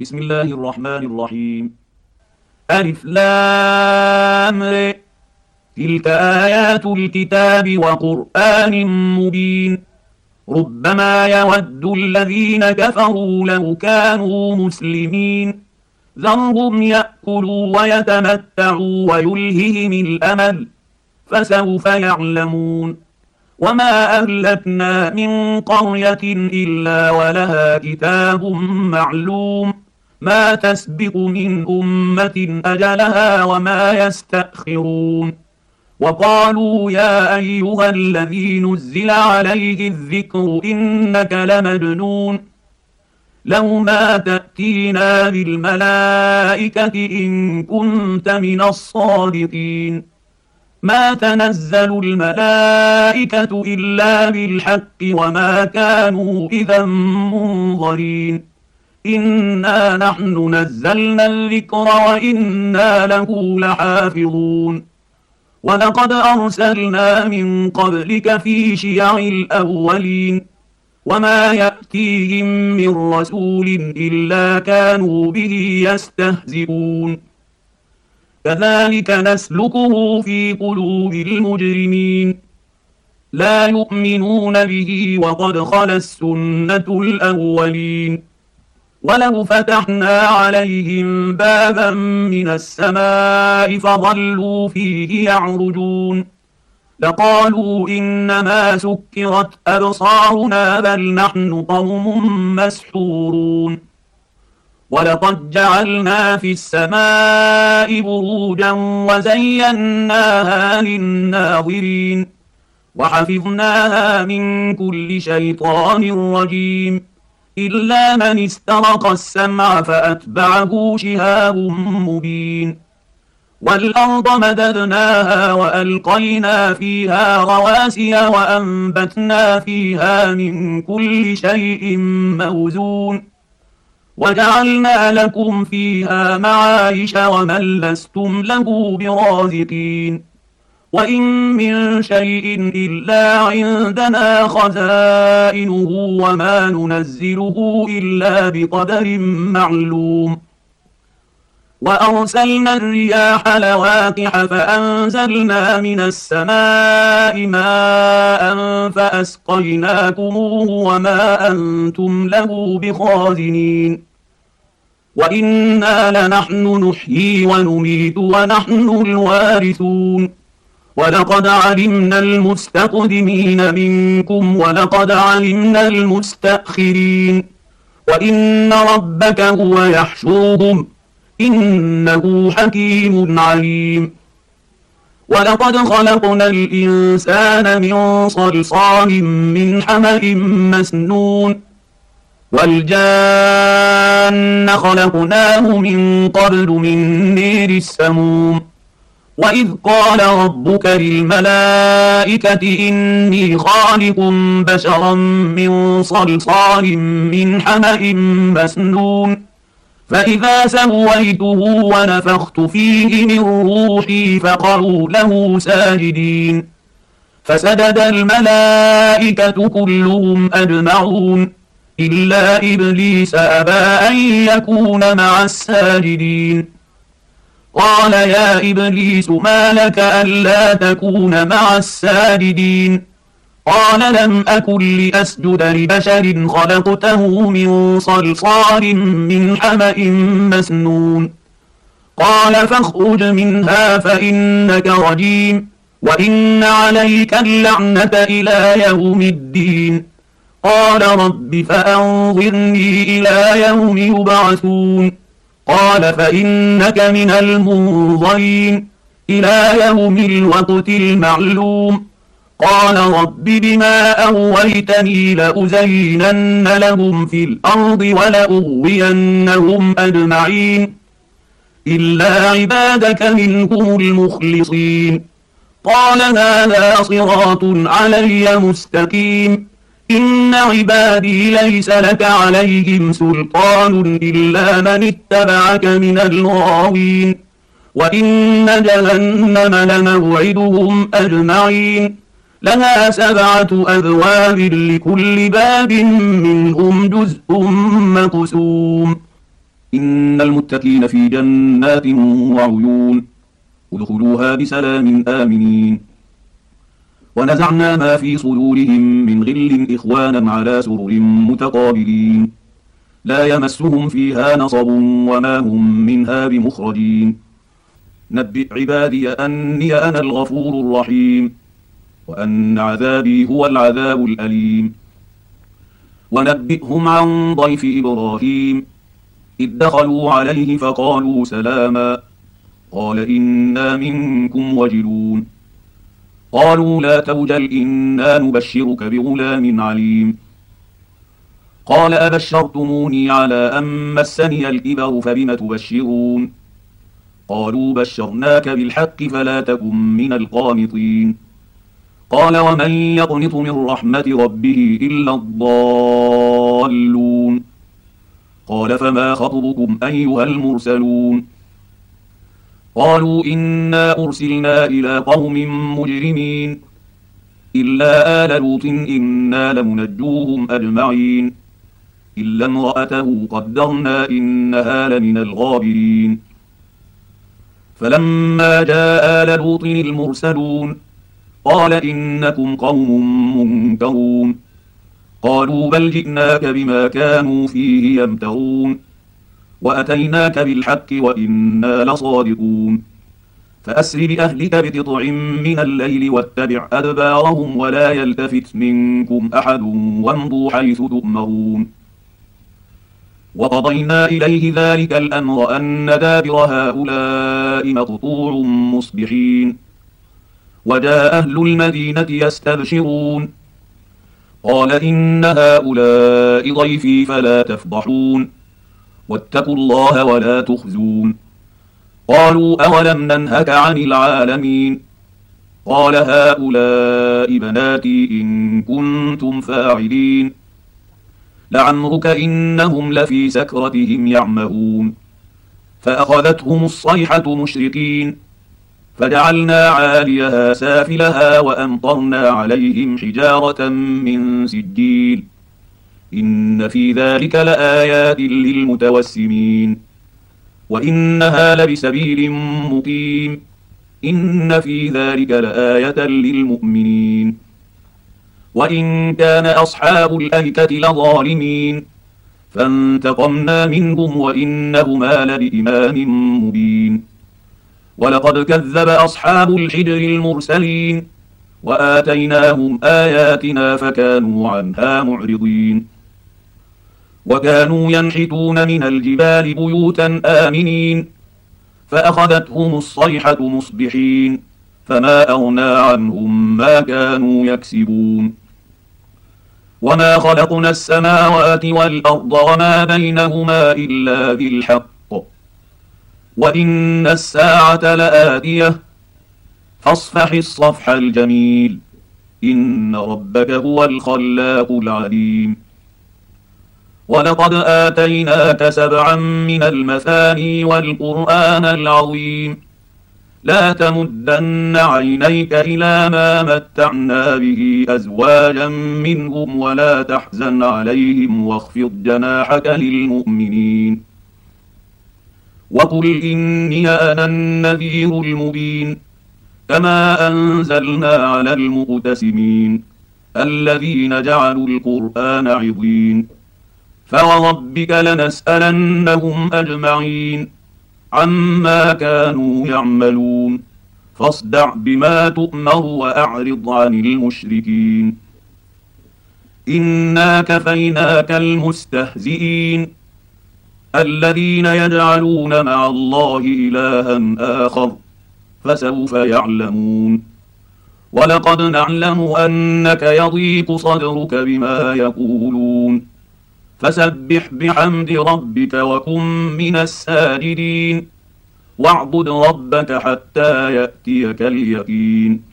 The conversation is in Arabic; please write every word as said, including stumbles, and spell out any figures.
بسم الله الرحمن الرحيم. ألف لام ر. تلك آيات الكتاب وقرآن مبين. ربما يود الذين كفروا لو كانوا مسلمين. ذرهم يأكلوا ويتمتعوا ويلههم الأمل، فسوف يعلمون. وما أهلكنا من قرية إلا ولها كتاب معلوم، ما تسبق من أمة أجلها وما يستأخرون. وقالوا يا أيها الذي نزل عليه الذكر إنك لمجنون، لو ما تأتينا بالملائكة إن كنت من الصادقين. ما تنزل الملائكة إلا بالحق وما كانوا إذا منظرين. إنا نحن نزلنا الذكر وإنا له لحافظون. ولقد أرسلنا من قبلك في شيع الأولين، وما يأتيهم من رسول إلا كانوا به يستهزئون. كذلك نسلكه في قلوب المجرمين، لا يؤمنون به وقد خلت السنة الأولين. ولو فتحنا عليهم بابا من السماء فظلوا فيه يعرجون لقالوا إنما سكرت أبصارنا بل نحن قوم مسحورون. ولقد جعلنا في السماء بروجا وزيناها للناظرين وحفظناها من كل شيطان رجيم إلا من استرق السمع فأتبعه شهاب مبين. والأرض مددناها وألقينا فيها رواسي وأنبتنا فيها من كل شيء موزون وجعلنا لكم فيها معايش ومن لستم له برازقين. وإن من شيء إلا عندنا خزائنه وما ننزله إلا بقدر معلوم. وأرسلنا الرياح لواقح فأنزلنا من السماء ماء فأسقيناكموه وما أنتم له بخازنين. وإنا لنحن نحيي ونميت ونحن الوارثون. ولقد علمنا المستقدمين منكم ولقد علمنا المستأخرين. وإن ربك هو يحشرهم إنه حكيم عليم. ولقد خلقنا الإنسان من صلصال من حمأ مسنون والجان خلقناه من قبل من نير السموم. وإذ قال ربك للملائكة إني خالق بشرا من صلصال من حمأ مسنون فإذا سويته ونفخت فيه من روحي فقعوا له ساجدين فسجد الملائكة كلهم أجمعون إلا إبليس أبى أن يكون مع الساجدين. قال يا إبليس ما لك ألا تكون مع الساجدين؟ قال لم أكن لأسجد لبشر خلقته من صلصال من حمأ مسنون. قال فاخرج منها فإنك رجيم وإن عليك اللعنة إلى يوم الدين. قال رب فأنظرني إلى يوم يبعثون. قال فإنك من المنظرين إلى يوم الوقت المعلوم. قال رب بما أغويتني لأزينن لهم في الأرض ولأغوينهم أجمعين إلا عبادك منهم المخلصين. قال هذا صراط علي مستقيم. إن عبادي ليس لك عليهم سلطان إلا من اتبعك من الغاوين. وإن جهنم لموعدهم أجمعين لها سبعة أبواب لكل باب منهم جزء مقسوم. إن المتقين في جنات وعيون ادخلوها بسلام آمنين. ونزعنا ما في صدورهم من غل إخوانا على سرر متقابلين لا يمسهم فيها نصب وما هم منها بمخرجين. نبئ عبادي أني أنا الغفور الرحيم وأن عذابي هو العذاب الأليم. ونبئهم عن ضيف إبراهيم إذ دخلوا عليه فقالوا سلاما قال إنا منكم وجلون قالوا لا توجل إنا نبشرك بغلام عليم قال أبشرتموني على أن مسني الكبر فبم تبشرون قالوا بشرناك بالحق فلا تكن من القانطين قال ومن يقنط من رحمة ربه إلا الضالون قال فما خطبكم أيها المرسلون قالوا إنا أرسلنا إلى قوم مجرمين إلا آل لوط إنا لمنجوهم أجمعين إلا امرأته قدرنا إنها لمن الغابرين فلما جاء آل لوط المرسلون قال إنكم قوم منكرون قالوا بل جئناك بما كانوا فيه يمترون وأتيناك بالحق وإنا لصادقون فأسر بأهلك بقطع من الليل واتبع أدبارهم ولا يلتفت منكم أحد وامضوا حيث تؤمرون وقضينا إليه ذلك الأمر أن دابر هؤلاء مقطوع مصبحين وجاء أهل المدينة يستبشرون قال إن هؤلاء ضيفي فلا تفضحون واتقوا الله ولا تخزون قالوا أولم ننهك عن العالمين قال هؤلاء بناتي إن كنتم فاعلين لعمرك إنهم لفي سكرتهم يعمهون فأخذتهم الصيحة مشرقين فجعلنا عاليها سافلها وأمطرنا عليهم حجارة من سجيل إن في ذلك لآيات للمتوسمين وإنها لبسبيل مقيم إن في ذلك لآية للمؤمنين وإن كان أصحاب الأيكة لظالمين فانتقمنا منهم وإنهما لبإمام مبين ولقد كذب أصحاب الحجر المرسلين وآتيناهم آياتنا فكانوا عنها معرضين وكانوا ينحتون من الجبال بيوتا آمنين فأخذتهم الصيحة مصبحين فما أغنى عنهم ما كانوا يكسبون وما خلقنا السماوات والأرض وما بينهما إلا بالحق وإن الساعة لآتية فاصفح الصفح الجميل إن ربك هو الخلاق العليم ولقد آتيناك سبعا من المثاني والقرآن العظيم لا تمدن عينيك إلى ما متعنا به أزواجا منهم ولا تحزن عليهم واخفض جناحك للمؤمنين وقل إني أنا النذير المبين كما أنزلنا على المقتسمين الذين جعلوا القرآن عضين فوربك لنسألنهم أجمعين عما كانوا يعملون فاصدع بما تؤمر وأعرض عن المشركين إنا كفيناك المستهزئين الذين يجعلون مع الله إلها آخر فسوف يعلمون ولقد نعلم أنك يضيق صدرك بما يقولون فسبح بحمد ربك وكن من الساجدين واعبد ربك حتى يأتيك اليقين